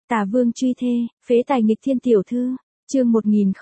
Tả Vương truy thê, phế tài nghịch thiên tiểu thư, chương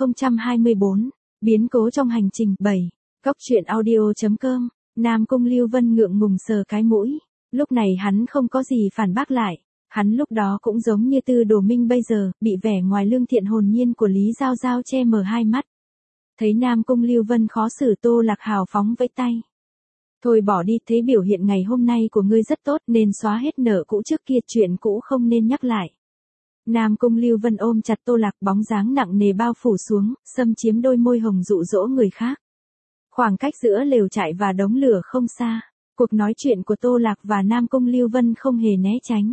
1024, biến cố trong hành trình 7, Góc truyện audio.com, Nam Cung Lưu Vân ngượng ngùng sờ cái mũi, lúc này hắn không có gì phản bác lại, hắn lúc đó cũng giống như Tư Đồ Minh bây giờ, bị vẻ ngoài lương thiện hồn nhiên của Lý Giao Giao che mờ hai mắt. Thấy Nam Cung Lưu Vân khó xử, Tô Lạc hào phóng vẫy tay. Thôi bỏ đi, thế biểu hiện ngày hôm nay của ngươi rất tốt nên xóa hết nợ cũ trước kia, chuyện cũ không nên nhắc lại. Nam Cung Lưu Vân ôm chặt Tô Lạc, bóng dáng nặng nề bao phủ xuống, xâm chiếm đôi môi hồng dụ dỗ người khác. Khoảng cách giữa lều trại và đống lửa không xa, cuộc nói chuyện của Tô Lạc và Nam Cung Lưu Vân không hề né tránh.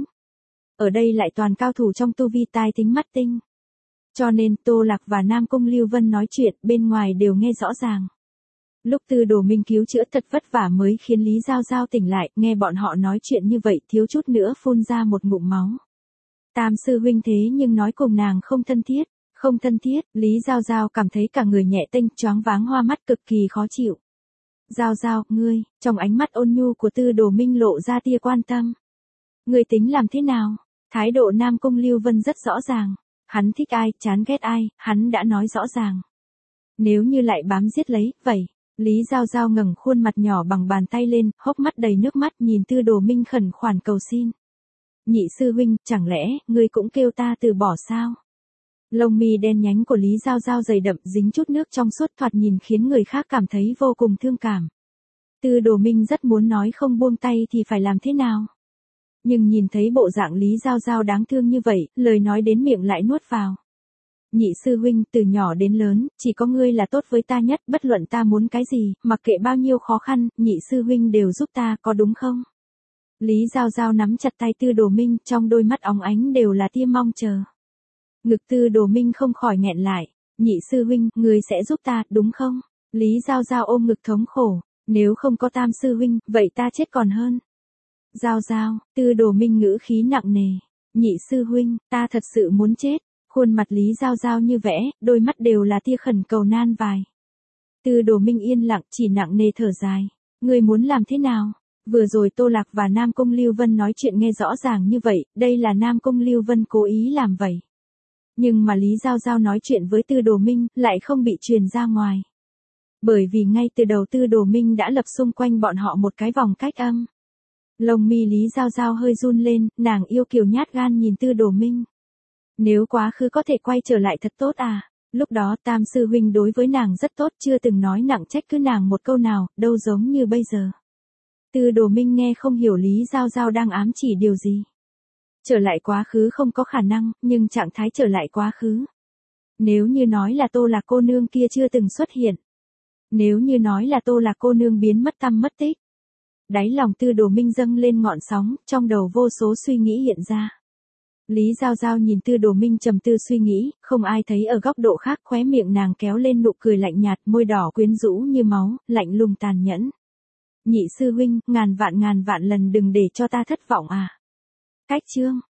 Ở đây lại toàn cao thủ trong tu vi tai tính mắt tinh. Cho nên Tô Lạc và Nam Cung Lưu Vân nói chuyện bên ngoài đều nghe rõ ràng. Lúc Tư Đồ Minh cứu chữa thật vất vả mới khiến Lý Giao Giao tỉnh lại, nghe bọn họ nói chuyện như vậy thiếu chút nữa phun ra một ngụm máu. Tam sư huynh thế nhưng nói cùng nàng không thân thiết, không thân thiết, Lý Giao Giao cảm thấy cả người nhẹ tênh, choáng váng hoa mắt cực kỳ khó chịu. Giao Giao, ngươi, trong ánh mắt ôn nhu của Tư Đồ Minh lộ ra tia quan tâm. Ngươi tính làm thế nào? Thái độ Nam Cung Lưu Vân rất rõ ràng, hắn thích ai, chán ghét ai, hắn đã nói rõ ràng. Nếu như lại bám giết lấy, vậy, Lý Giao Giao ngẩng khuôn mặt nhỏ bằng bàn tay lên, hốc mắt đầy nước mắt nhìn Tư Đồ Minh khẩn khoản cầu xin. Nhị sư huynh, chẳng lẽ, ngươi cũng kêu ta từ bỏ sao? Lông mi đen nhánh của Lý Giao Giao dày đậm dính chút nước trong suốt thoạt nhìn khiến người khác cảm thấy vô cùng thương cảm. Tư Đồ Minh rất muốn nói không buông tay thì phải làm thế nào? Nhưng nhìn thấy bộ dạng Lý Giao Giao đáng thương như vậy, lời nói đến miệng lại nuốt vào. Nhị sư huynh, từ nhỏ đến lớn, chỉ có ngươi là tốt với ta nhất, bất luận ta muốn cái gì, mặc kệ bao nhiêu khó khăn, nhị sư huynh đều giúp ta, có đúng không? Lý Giao Giao nắm chặt tay Tư Đồ Minh, trong đôi mắt óng ánh đều là tia mong chờ. Ngực Tư Đồ Minh không khỏi nghẹn lại, nhị sư huynh, ngươi sẽ giúp ta, đúng không? Lý Giao Giao ôm ngực thống khổ, nếu không có Tam sư huynh, vậy ta chết còn hơn. Giao Giao, Tư Đồ Minh ngữ khí nặng nề, nhị sư huynh, ta thật sự muốn chết. Khuôn mặt Lý Giao Giao như vẽ, đôi mắt đều là tia khẩn cầu nan vài. Tư Đồ Minh yên lặng, chỉ nặng nề thở dài. Ngươi muốn làm thế nào? Vừa rồi Tô Lạc và Nam Cung Lưu Vân nói chuyện nghe rõ ràng như vậy, đây là Nam Cung Lưu Vân cố ý làm vậy. Nhưng mà Lý Giao Giao nói chuyện với Tư Đồ Minh, lại không bị truyền ra ngoài. Bởi vì ngay từ đầu Tư Đồ Minh đã lập xung quanh bọn họ một cái vòng cách âm. Lông mi Lý Giao Giao hơi run lên, nàng yêu kiều nhát gan nhìn Tư Đồ Minh. Nếu quá khứ có thể quay trở lại thật tốt à, lúc đó Tam sư huynh đối với nàng rất tốt, chưa từng nói nặng trách cứ nàng một câu nào, đâu giống như bây giờ. Tư Đồ Minh nghe không hiểu Lý Giao Giao đang ám chỉ điều gì. Trở lại quá khứ không có khả năng, nhưng trạng thái trở lại quá khứ. Nếu như nói là Tô Lạc cô nương kia chưa từng xuất hiện. Nếu như nói là Tô Lạc cô nương biến mất tăm mất tích. Đáy lòng Tư Đồ Minh dâng lên ngọn sóng, trong đầu vô số suy nghĩ hiện ra. Lý Giao Giao nhìn Tư Đồ Minh trầm tư suy nghĩ, không ai thấy ở góc độ khác, khóe miệng nàng kéo lên nụ cười lạnh nhạt, môi đỏ quyến rũ như máu, lạnh lùng tàn nhẫn. Nhị sư huynh, ngàn vạn lần đừng để cho ta thất vọng à. Cách chương.